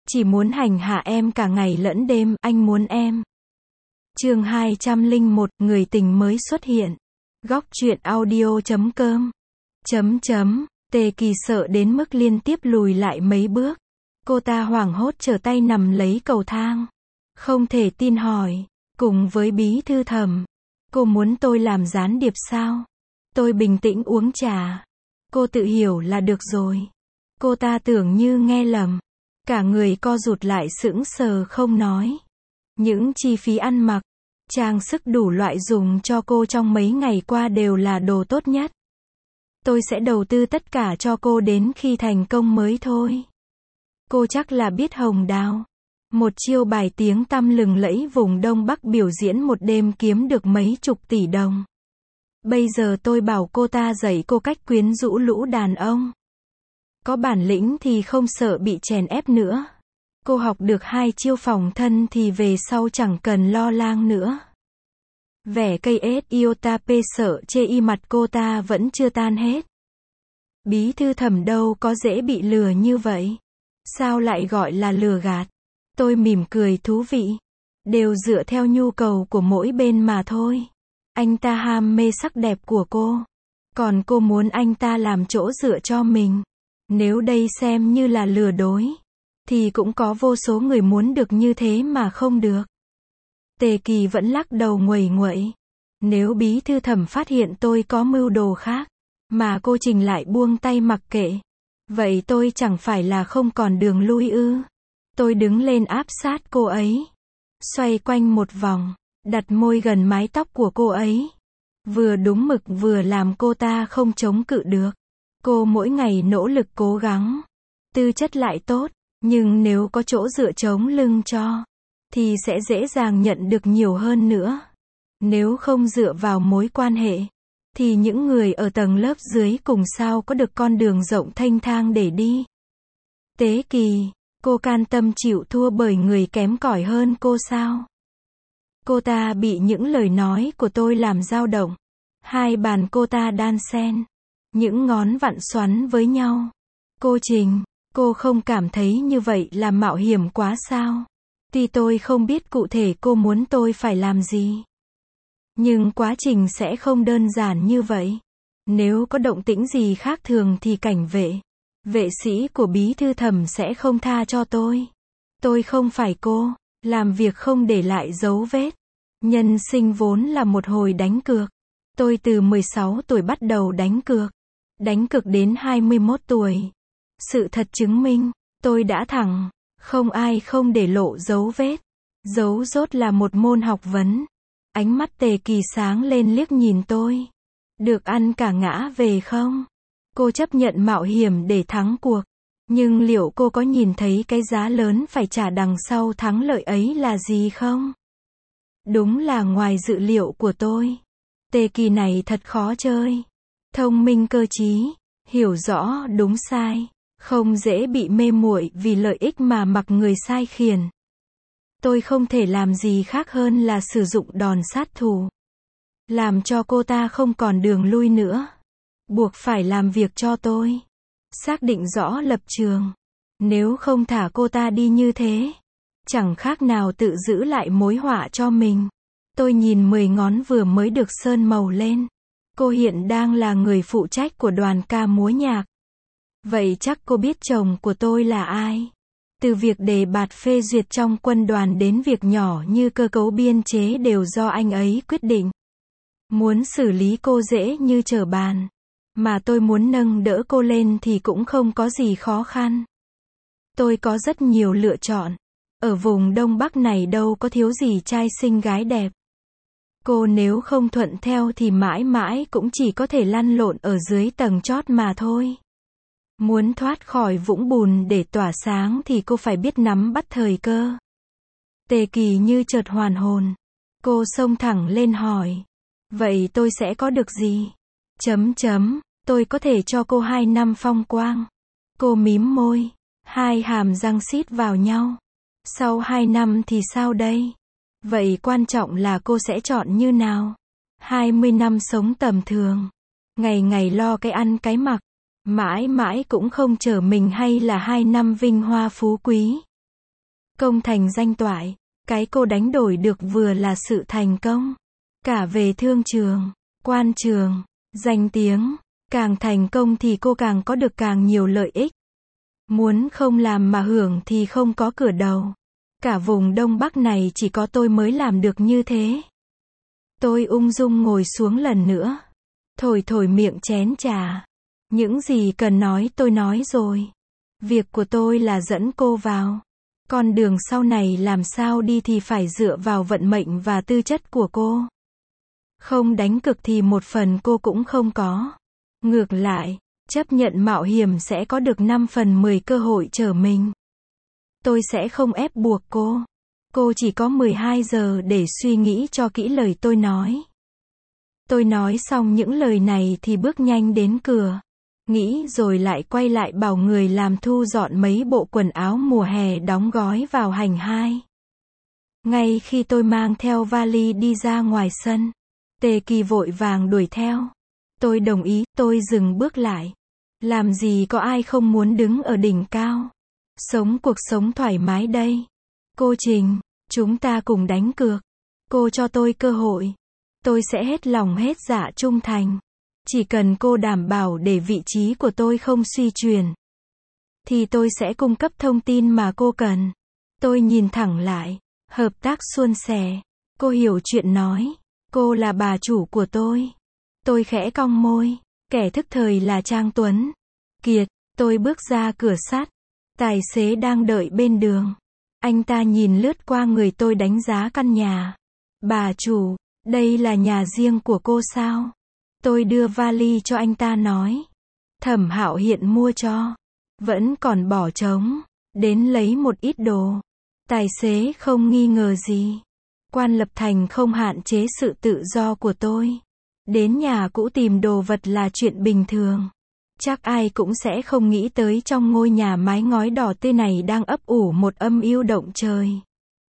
Chỉ muốn hành hạ em cả ngày lẫn đêm, anh muốn em. Chương 201, người tình mới xuất hiện. Góc truyện audio.com. Tề Kỳ sợ đến mức liên tiếp lùi lại mấy bước. Cô ta hoảng hốt trở tay nằm lấy cầu thang. Không thể tin hỏi, cùng với Bí Thư Thẩm, cô muốn tôi làm gián điệp sao? Tôi bình tĩnh uống trà. Cô tự hiểu là được rồi. Cô ta tưởng như nghe lầm. Cả người co rụt lại sững sờ không nói. Những chi phí ăn mặc, trang sức đủ loại dùng cho cô trong mấy ngày qua đều là đồ tốt nhất. Tôi sẽ đầu tư tất cả cho cô đến khi thành công mới thôi. Cô chắc là biết Hồng Đào, một chiêu bài tiếng tăm lừng lẫy vùng Đông Bắc biểu diễn một đêm kiếm được mấy chục tỷ đồng. Bây giờ tôi bảo cô ta dạy cô cách quyến rũ lũ đàn ông. Có bản lĩnh thì không sợ bị chèn ép nữa. Cô học được 2 chiêu phòng thân thì về sau chẳng cần lo lang nữa. Vẻ cây ết iota pê sợ chê y mặt cô ta vẫn chưa tan hết. Bí Thư Thẩm đâu có dễ bị lừa như vậy. Sao lại gọi là lừa gạt? Tôi mỉm cười thú vị. Đều dựa theo nhu cầu của mỗi bên mà thôi. Anh ta ham mê sắc đẹp của cô. Còn cô muốn anh ta làm chỗ dựa cho mình. Nếu đây xem như là lừa dối, thì cũng có vô số người muốn được như thế mà không được. Tề Kỳ vẫn lắc đầu nguầy nguậy. Nếu Bí Thư Thẩm phát hiện tôi có mưu đồ khác, mà cô Trình lại buông tay mặc kệ, vậy tôi chẳng phải là không còn đường lui ư? Tôi đứng lên áp sát cô ấy, xoay quanh một vòng, đặt môi gần mái tóc của cô ấy. Vừa đúng mực vừa làm cô ta không chống cự được. Cô mỗi ngày nỗ lực cố gắng, tư chất lại tốt, nhưng nếu có chỗ dựa chống lưng cho, thì sẽ dễ dàng nhận được nhiều hơn nữa. Nếu không dựa vào mối quan hệ, thì những người ở tầng lớp dưới cùng sao có được con đường rộng thênh thang để đi. Tế Kỳ, cô can tâm chịu thua bởi người kém cỏi hơn cô sao? Cô ta bị những lời nói của tôi làm dao động. Hai bàn cô ta đan xen, những ngón vặn xoắn với nhau. Cô Trình, cô không cảm thấy như vậy là mạo hiểm quá sao? Tuy tôi không biết cụ thể cô muốn tôi phải làm gì, nhưng quá trình sẽ không đơn giản như vậy. Nếu có động tĩnh gì khác thường thì cảnh vệ sĩ của Bí Thư Thẩm sẽ không tha cho tôi. Tôi không phải cô, làm việc không để lại dấu vết. Nhân sinh vốn là một hồi đánh cược. Tôi từ 16 tuổi bắt đầu đánh cược đến 21 tuổi. Sự thật chứng minh, tôi đã thẳng, không ai không để lộ dấu vết. Dấu rốt là một môn học vấn. Ánh mắt Tề Kỳ sáng lên liếc nhìn tôi. Được ăn cả ngã về không? Cô chấp nhận mạo hiểm để thắng cuộc. Nhưng liệu cô có nhìn thấy cái giá lớn phải trả đằng sau thắng lợi ấy là gì không? Đúng là ngoài dự liệu của tôi. Tề Kỳ này thật khó chơi. Thông minh cơ trí, hiểu rõ đúng sai, không dễ bị mê muội vì lợi ích mà mặc người sai khiến. Tôi không thể làm gì khác hơn là sử dụng đòn sát thủ, làm cho cô ta không còn đường lui nữa. Buộc phải làm việc cho tôi. Xác định rõ lập trường. Nếu không thả cô ta đi như thế, chẳng khác nào tự giữ lại mối họa cho mình. Tôi nhìn 10 ngón vừa mới được sơn màu lên. Cô hiện đang là người phụ trách của đoàn ca múa nhạc. Vậy chắc cô biết chồng của tôi là ai? Từ việc đề bạt phê duyệt trong quân đoàn đến việc nhỏ như cơ cấu biên chế đều do anh ấy quyết định. Muốn xử lý cô dễ như trở bàn. Mà tôi muốn nâng đỡ cô lên thì cũng không có gì khó khăn. Tôi có rất nhiều lựa chọn. Ở vùng Đông Bắc này đâu có thiếu gì trai xinh gái đẹp. Cô nếu không thuận theo thì mãi mãi cũng chỉ có thể lăn lộn ở dưới tầng chót mà thôi. Muốn thoát khỏi vũng bùn để tỏa sáng thì cô phải biết nắm bắt thời cơ. Tề Kỳ như chợt hoàn hồn. Cô xông thẳng lên hỏi. Vậy tôi sẽ có được gì? Tôi có thể cho cô 2 năm phong quang. Cô mím môi. Hai hàm răng xít vào nhau. Sau 2 năm thì sao đây? Vậy quan trọng là cô sẽ chọn như nào? 20 năm sống tầm thường. Ngày ngày lo cái ăn cái mặc. Mãi mãi cũng không trở mình hay là 2 năm vinh hoa phú quý. Công thành danh toại. Cái cô đánh đổi được vừa là sự thành công. Cả về thương trường, quan trường, danh tiếng. Càng thành công thì cô càng có được càng nhiều lợi ích. Muốn không làm mà hưởng thì không có cửa đầu. Cả vùng Đông Bắc này chỉ có tôi mới làm được như thế. Tôi ung dung ngồi xuống lần nữa. Thổi thổi miệng chén trà. Những gì cần nói tôi nói rồi. Việc của tôi là dẫn cô vào. Con đường sau này làm sao đi thì phải dựa vào vận mệnh và tư chất của cô. Không đánh cược thì một phần cô cũng không có. Ngược lại, chấp nhận mạo hiểm sẽ có được 5 phần 10 cơ hội trở mình. Tôi sẽ không ép buộc cô. Cô chỉ có 12 giờ để suy nghĩ cho kỹ lời tôi nói. Tôi nói xong những lời này thì bước nhanh đến cửa. Nghĩ rồi lại quay lại bảo người làm thu dọn mấy bộ quần áo mùa hè đóng gói vào hành 2. Ngay khi tôi mang theo vali đi ra ngoài sân, Tề Kỳ vội vàng đuổi theo. Tôi đồng ý, tôi dừng bước lại. Làm gì có ai không muốn đứng ở đỉnh cao. Sống cuộc sống thoải mái đây. Cô Trình, chúng ta cùng đánh cược. Cô cho tôi cơ hội. Tôi sẽ hết lòng hết dạ trung thành. Chỉ cần cô đảm bảo để vị trí của tôi không suy chuyển, thì tôi sẽ cung cấp thông tin mà cô cần. Tôi nhìn thẳng lại. Hợp tác suôn sẻ. Cô hiểu chuyện nói. Cô là bà chủ của tôi. Tôi khẽ cong môi. Kẻ thức thời là Trang Tuấn Kiệt. Tôi bước ra cửa sắt. Tài xế đang đợi bên đường. Anh ta nhìn lướt qua người tôi đánh giá căn nhà. Bà chủ, đây là nhà riêng của cô sao? Tôi đưa vali cho anh ta nói. Thẩm Hạo hiện mua cho. Vẫn còn bỏ trống. Đến lấy một ít đồ. Tài xế không nghi ngờ gì. Quan lập thành không hạn chế sự tự do của tôi. Đến nhà cũ tìm đồ vật là chuyện bình thường. Chắc ai cũng sẽ không nghĩ tới trong ngôi nhà mái ngói đỏ tươi này đang ấp ủ một âm mưu động trời.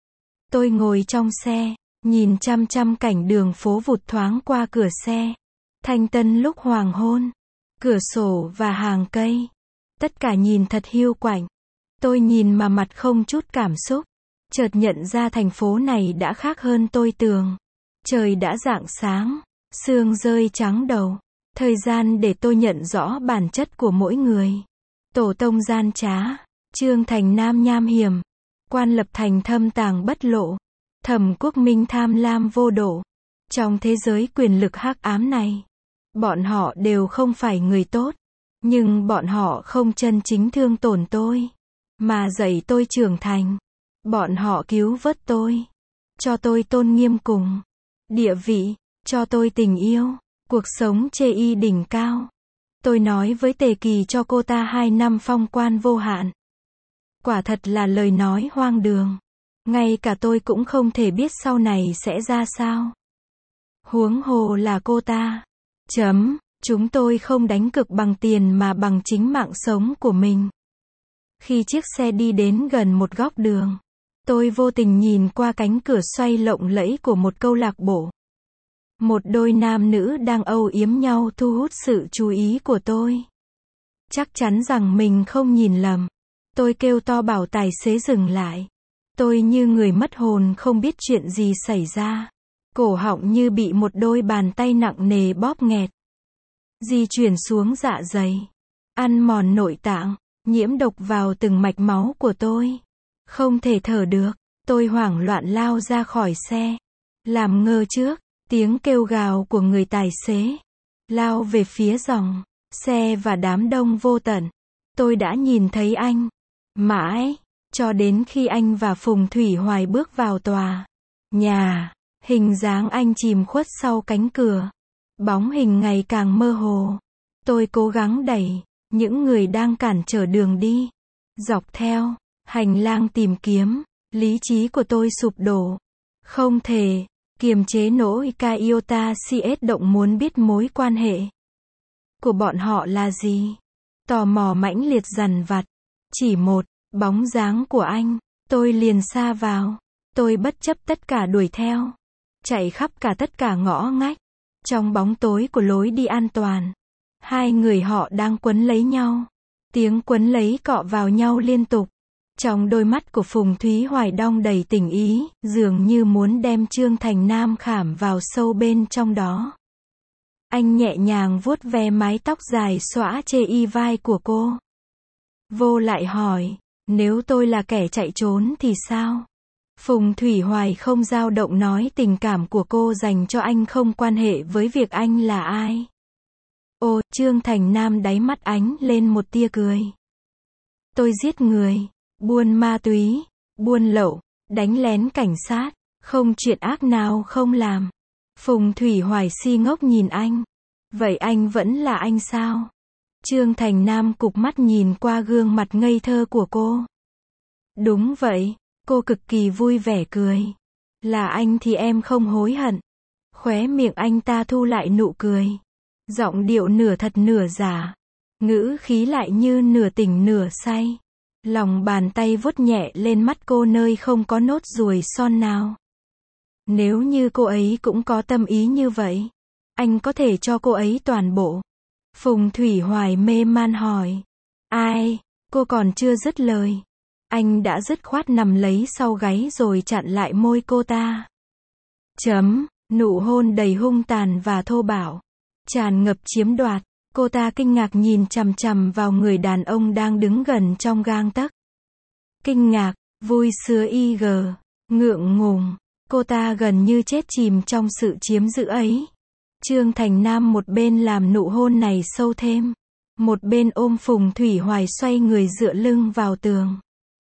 Tôi ngồi trong xe, nhìn chăm chăm cảnh đường phố vụt thoáng qua cửa xe. Thanh tân lúc hoàng hôn. Cửa sổ và hàng cây. Tất cả nhìn thật hiu quạnh. Tôi nhìn mà mặt không chút cảm xúc. Chợt nhận ra thành phố này đã khác hơn tôi tưởng. Trời đã rạng sáng. Sương rơi trắng đầu. Thời gian để tôi nhận rõ bản chất của mỗi người. Tổ tông gian trá. Trương Thành Nam nham hiểm. Quan lập thành thâm tàng bất lộ. Thẩm Quốc Minh tham lam vô độ. Trong thế giới quyền lực hắc ám này, bọn họ đều không phải người tốt. Nhưng bọn họ không chân chính thương tổn tôi, mà dạy tôi trưởng thành. Bọn họ cứu vớt tôi. Cho tôi tôn nghiêm cùng địa vị. Cho tôi tình yêu. Cuộc sống chê y đỉnh cao. Tôi nói với Tề Kỳ cho cô ta 2 năm phong quan vô hạn. Quả thật là lời nói hoang đường. Ngay cả tôi cũng không thể biết sau này sẽ ra sao. Huống hồ là cô ta. Chúng tôi không đánh cược bằng tiền mà bằng chính mạng sống của mình. Khi chiếc xe đi đến gần một góc đường, tôi vô tình nhìn qua cánh cửa xoay lộng lẫy của một câu lạc bộ. Một đôi nam nữ đang âu yếm nhau thu hút sự chú ý của tôi. Chắc chắn rằng mình không nhìn lầm. Tôi kêu to bảo tài xế dừng lại. Tôi như người mất hồn không biết chuyện gì xảy ra. Cổ họng như bị một đôi bàn tay nặng nề bóp nghẹt. Di chuyển xuống dạ dày. Ăn mòn nội tạng. Nhiễm độc vào từng mạch máu của tôi. Không thể thở được. Tôi hoảng loạn lao ra khỏi xe. Làm ngơ trước tiếng kêu gào của người tài xế. Lao về phía dòng xe và đám đông vô tận. Tôi đã nhìn thấy anh. Mãi cho đến khi anh và Phùng Thủy Hoài bước vào tòa nhà. Hình dáng anh chìm khuất sau cánh cửa. Bóng hình ngày càng mơ hồ. Tôi cố gắng đẩy những người đang cản trở đường đi. Dọc theo hành lang tìm kiếm. Lý trí của tôi sụp đổ. Không thể kiềm chế nỗi iota cs động muốn biết mối quan hệ của bọn họ là gì. Tò mò mãnh liệt dằn vặt. Chỉ một bóng dáng của anh, tôi liền sa vào. Tôi bất chấp tất cả đuổi theo. Chạy khắp cả tất cả ngõ ngách. Trong bóng tối của lối đi an toàn. Hai người họ đang quấn lấy nhau. Tiếng quấn lấy cọ vào nhau liên tục. Trong đôi mắt của Phùng Thúy Hoài đong đầy tình ý, dường như muốn đem Trương Thành Nam khảm vào sâu bên trong đó. Anh nhẹ nhàng vuốt ve mái tóc dài xõa chê y vai của cô. Vô lại hỏi, nếu tôi là kẻ chạy trốn thì sao? Phùng Thủy Hoài không dao động nói tình cảm của cô dành cho anh không quan hệ với việc anh là ai. Ô, Trương Thành Nam đáy mắt ánh lên một tia cười. Tôi giết người, buôn ma túy, buôn lậu, đánh lén cảnh sát, không chuyện ác nào không làm. Phùng Thủy Hoài si ngốc nhìn anh. Vậy anh vẫn là anh sao? Trương Thành Nam cụp mắt nhìn qua gương mặt ngây thơ của cô. Đúng vậy, cô cực kỳ vui vẻ cười. Là anh thì em không hối hận. Khóe miệng anh ta thu lại nụ cười. Giọng điệu nửa thật nửa giả. Ngữ khí lại như nửa tỉnh nửa say. Lòng bàn tay vuốt nhẹ lên mắt cô nơi không có nốt ruồi son nào. Nếu như cô ấy cũng có tâm ý như vậy, anh có thể cho cô ấy toàn bộ. Phùng Thủy Hoài mê man hỏi. Ai? Cô còn chưa dứt lời. Anh đã dứt khoát nằm lấy sau gáy rồi chặn lại môi cô ta. Nụ hôn đầy hung tàn và thô bạo. Tràn ngập chiếm đoạt. Cô ta kinh ngạc nhìn chằm chằm vào người đàn ông đang đứng gần trong gang tấc. Kinh ngạc, vui sướng ngượng ngùng. Cô ta gần như chết chìm trong sự chiếm giữ ấy. Trương Thành Nam một bên làm nụ hôn này sâu thêm. Một bên ôm Phùng Thủy Hoài xoay người dựa lưng vào tường.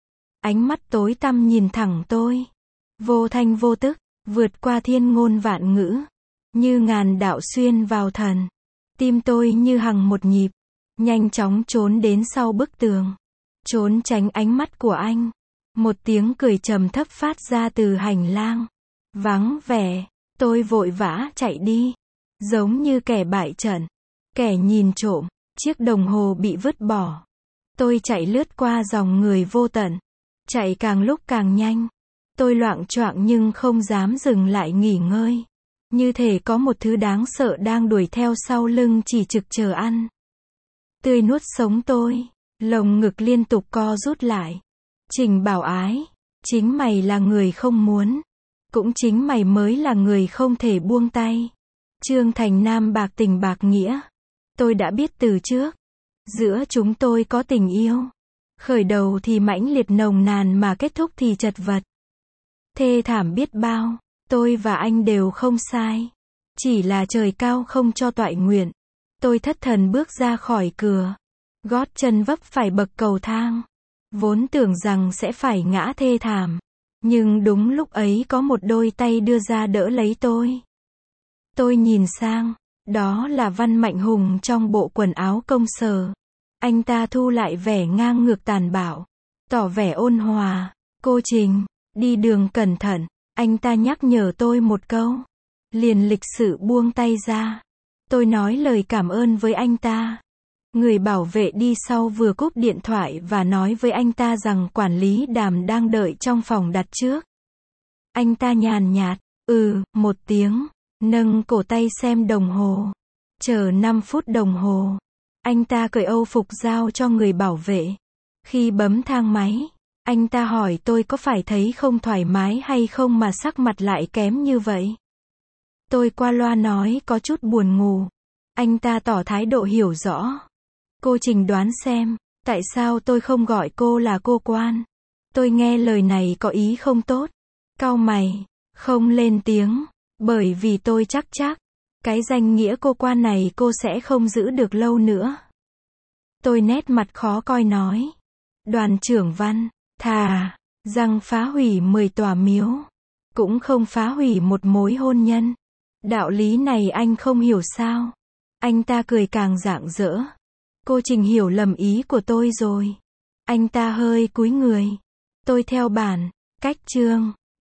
Ánh mắt tối tăm nhìn thẳng tôi. Vô thanh vô tức, vượt qua thiên ngôn vạn ngữ. Như ngàn đạo xuyên vào thần. Tim tôi như hằng một nhịp. Nhanh chóng trốn đến sau bức tường. Trốn tránh ánh mắt của anh. Một tiếng cười trầm thấp phát ra từ hành lang. Vắng vẻ, tôi vội vã chạy đi. Giống như kẻ bại trận. Kẻ nhìn trộm, chiếc đồng hồ bị vứt bỏ. Tôi chạy lướt qua dòng người vô tận. Chạy càng lúc càng nhanh. Tôi loạng choạng nhưng không dám dừng lại nghỉ ngơi. Như thể có một thứ đáng sợ đang đuổi theo sau lưng chỉ trực chờ ăn. Tươi nuốt sống tôi. Lồng ngực liên tục co rút lại. Trình Bảo Ái, chính mày là người không muốn. Cũng chính mày mới là người không thể buông tay. Trương Thành Nam bạc tình bạc nghĩa. Tôi đã biết từ trước. Giữa chúng tôi có tình yêu. Khởi đầu thì mãnh liệt nồng nàn mà kết thúc thì chật vật. Thê thảm biết bao. Tôi và anh đều không sai. Chỉ là trời cao không cho toại nguyện. Tôi thất thần bước ra khỏi cửa. Gót chân vấp phải bậc cầu thang. Vốn tưởng rằng sẽ phải ngã thê thảm. Nhưng đúng lúc ấy có một đôi tay đưa ra đỡ lấy tôi. Tôi nhìn sang. Đó là Văn Mạnh Hùng trong bộ quần áo công sở. Anh ta thu lại vẻ ngang ngược tàn bạo. Tỏ vẻ ôn hòa. Cô Trình, đi đường cẩn thận. Anh ta nhắc nhở tôi một câu. Liền lịch sự buông tay ra. Tôi nói lời cảm ơn với anh ta. Người bảo vệ đi sau vừa cúp điện thoại và nói với anh ta rằng quản lý Đàm đang đợi trong phòng đặt trước. Anh ta nhàn nhạt, một tiếng, nâng cổ tay xem đồng hồ. Chờ 5 phút đồng hồ. Anh ta cởi âu phục giao cho người bảo vệ. Khi bấm thang máy, anh ta hỏi tôi có phải thấy không thoải mái hay không mà sắc mặt lại kém như vậy. Tôi qua loa nói có chút buồn ngủ. Anh ta tỏ thái độ hiểu rõ. Cô Trình đoán xem, tại sao tôi không gọi cô là cô quan. Tôi nghe lời này có ý không tốt. Cau mày, không lên tiếng, bởi vì tôi chắc cái danh nghĩa cô quan này cô sẽ không giữ được lâu nữa. Tôi nét mặt khó coi nói. Đoàn trưởng Văn, thà rằng phá hủy 10 tòa miếu, cũng không phá hủy một mối hôn nhân. Đạo lý này anh không hiểu sao? Anh ta cười càng rạng rỡ. Cô Trình hiểu lầm ý của tôi rồi. Anh ta hơi cúi người. Tôi theo bản, cách chương.